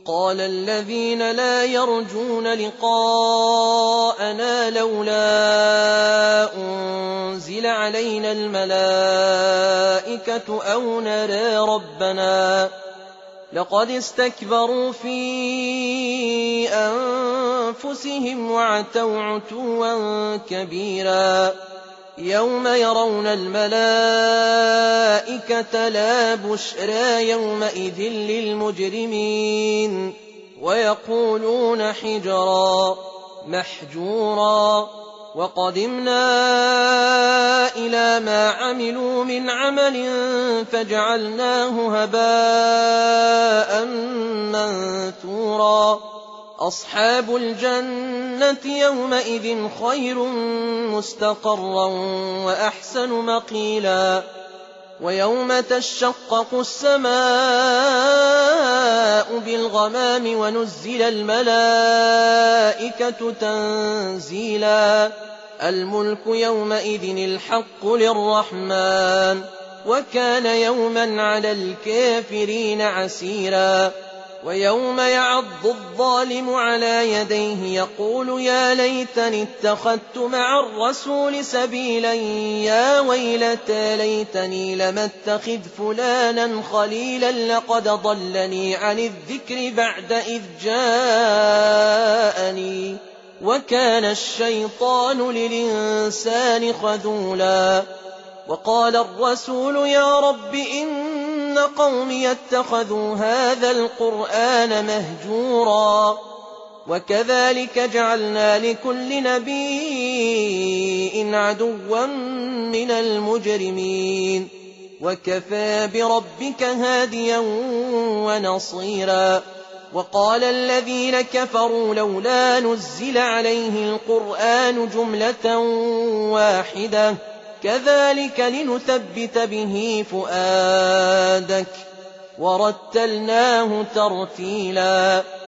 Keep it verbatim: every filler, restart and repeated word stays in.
وقال الذين لا يرجون لقاءنا لولا أنزل علينا الملائكة أو نرى ربنا لقد استكبروا في أنفسهم وعتوا عتوا كبيرا يوم يرون الملائكة لا بشرى يومئذ للمجرمين ويقولون حجرا محجورا وقدمنا إلى ما عملوا من عمل فجعلناه هباء منثورا أصحاب الجنة يومئذ خير مستقرا وأحسن مقيلا ويوم تشقق السماء بالغمام ونزل الملائكة تنزيلا الملك يومئذ الحق للرحمن وكان يوما على الكافرين عسيرا ويوم يعض الظالم على يديه يقول يا ليتني اتخذت مع الرسول سبيلا يا ويلتى ليتني لم اتخذ فلانا خليلا لقد ضلني عن الذكر بعد إذ جاءني وكان الشيطان للإنسان خذولا وقال الرسول يا رب إن قومي اتخذوا هذا القرآن مهجورا وكذلك جعلنا لكل نبي عدوا من المجرمين وكفى بربك هاديا ونصيرا وقال الذين كفروا لولا نزل عليه القرآن جملة واحدة كذلك لنثبت به فؤادك ورتلناه ترتيلا